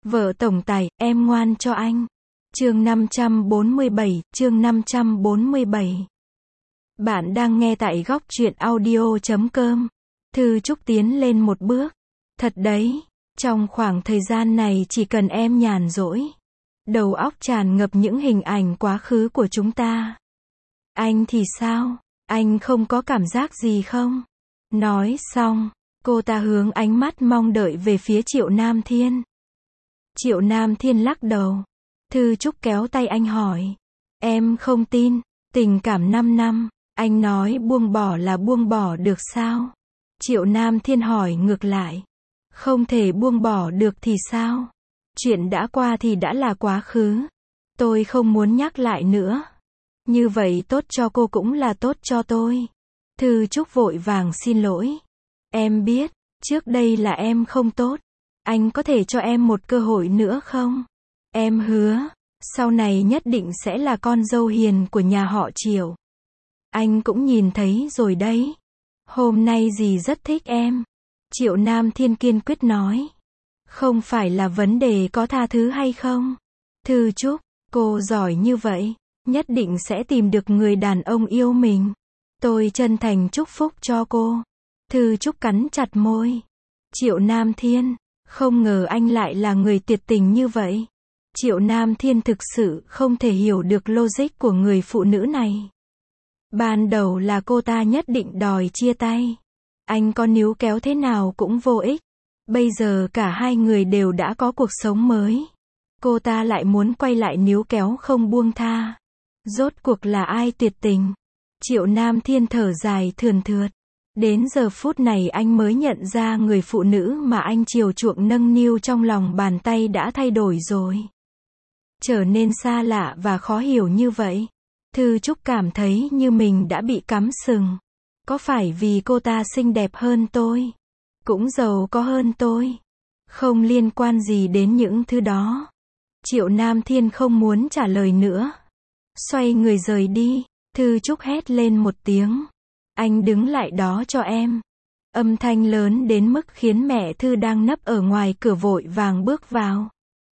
Vợ tổng tài, em ngoan cho anh. Chương 547, chương 547. Bạn đang nghe tại góc truyện audio.com. Thư Trúc tiến lên một bước. Thật đấy, trong khoảng thời gian này chỉ cần em nhàn rỗi, đầu óc tràn ngập những hình ảnh quá khứ của chúng ta. Anh thì sao? Anh không có cảm giác gì không? Nói xong, cô ta hướng ánh mắt mong đợi về phía Triệu Nam Thiên. Triệu Nam Thiên lắc đầu. Thư Trúc kéo tay anh hỏi. Em không tin, tình cảm 5 năm, anh nói buông bỏ là buông bỏ được sao? Triệu Nam Thiên hỏi ngược lại. Không thể buông bỏ được thì sao? Chuyện đã qua thì đã là quá khứ. Tôi không muốn nhắc lại nữa. Như vậy tốt cho cô cũng là tốt cho tôi. Thư Trúc vội vàng xin lỗi. Em biết, trước đây là em không tốt. Anh có thể cho em một cơ hội nữa không? Em hứa, sau này nhất định sẽ là con dâu hiền của nhà họ Triệu. Anh cũng nhìn thấy rồi đấy. Hôm nay dì rất thích em. Triệu Nam Thiên kiên quyết nói. Không phải là vấn đề có tha thứ hay không. Thư Trúc, cô giỏi như vậy, nhất định sẽ tìm được người đàn ông yêu mình. Tôi chân thành chúc phúc cho cô. Thư Trúc cắn chặt môi. Triệu Nam Thiên, không ngờ anh lại là người tuyệt tình như vậy. Triệu Nam Thiên thực sự không thể hiểu được logic của người phụ nữ này. Ban đầu là cô ta nhất định đòi chia tay. Anh có níu kéo thế nào cũng vô ích. Bây giờ cả hai người đều đã có cuộc sống mới. Cô ta lại muốn quay lại níu kéo không buông tha. Rốt cuộc là ai tuyệt tình? Triệu Nam Thiên thở dài thườn thượt. Đến giờ phút này anh mới nhận ra người phụ nữ mà anh chiều chuộng nâng niu trong lòng bàn tay đã thay đổi rồi. Trở nên xa lạ và khó hiểu như vậy. Thư Trúc cảm thấy như mình đã bị cắm sừng. Có phải vì cô ta xinh đẹp hơn tôi? Cũng giàu có hơn tôi? Không liên quan gì đến những thứ đó. Triệu Nam Thiên không muốn trả lời nữa. Xoay người rời đi. Thư Trúc hét lên một tiếng. Anh đứng lại đó cho em. Âm thanh lớn đến mức khiến mẹ Thư đang nấp ở ngoài cửa vội vàng bước vào.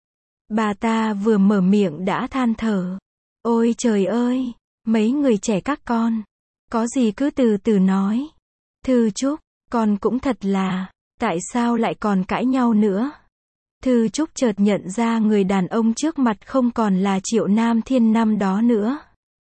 Bà ta vừa mở miệng đã than thở. Ôi trời ơi, mấy người trẻ các con. Có gì cứ từ từ nói. Thư Trúc, con cũng thật là, tại sao lại còn cãi nhau nữa? Thư Trúc chợt nhận ra người đàn ông trước mặt không còn là Triệu Nam Thiên năm đó nữa.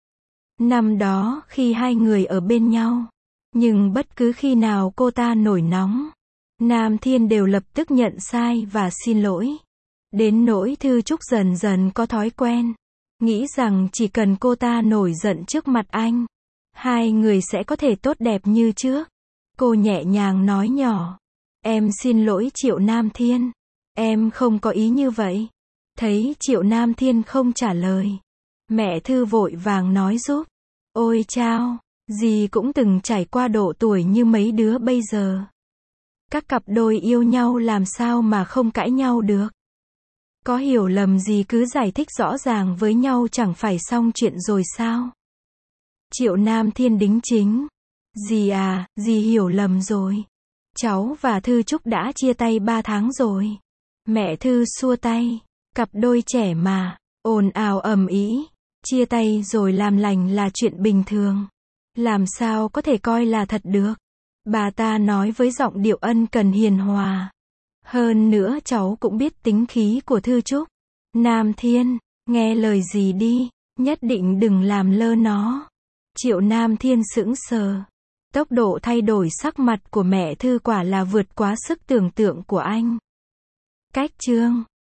Năm đó, khi hai người ở bên nhau, nhưng bất cứ khi nào cô ta nổi nóng, Nam Thiên đều lập tức nhận sai và xin lỗi. Đến nỗi Thư Trúc dần dần có thói quen, nghĩ rằng chỉ cần cô ta nổi giận trước mặt anh, hai người sẽ có thể tốt đẹp như trước. Cô nhẹ nhàng nói nhỏ. Em xin lỗi Triệu Nam Thiên. Em không có ý như vậy. Thấy Triệu Nam Thiên không trả lời, mẹ Thư vội vàng nói giúp. Ôi chao, dì cũng từng trải qua độ tuổi như mấy đứa bây giờ. Các cặp đôi yêu nhau làm sao mà không cãi nhau được. Có hiểu lầm gì cứ giải thích rõ ràng với nhau chẳng phải xong chuyện rồi sao? Triệu Nam Thiên đính chính. Dì à, dì hiểu lầm rồi. Cháu và Thư Trúc đã chia tay 3 tháng rồi. Mẹ Thư xua tay. Cặp đôi trẻ mà, ồn ào ầm ĩ. Chia tay rồi làm lành là chuyện bình thường. Làm sao có thể coi là thật được. Bà ta nói với giọng điệu ân cần hiền hòa. Hơn nữa cháu cũng biết tính khí của Thư Trúc. Nam Thiên, nghe lời dì đi, nhất định đừng làm lơ nó. Triệu Nam Thiên sững sờ. Tốc độ thay đổi sắc mặt của mẹ Thư quả là vượt quá sức tưởng tượng của anh. Cách chương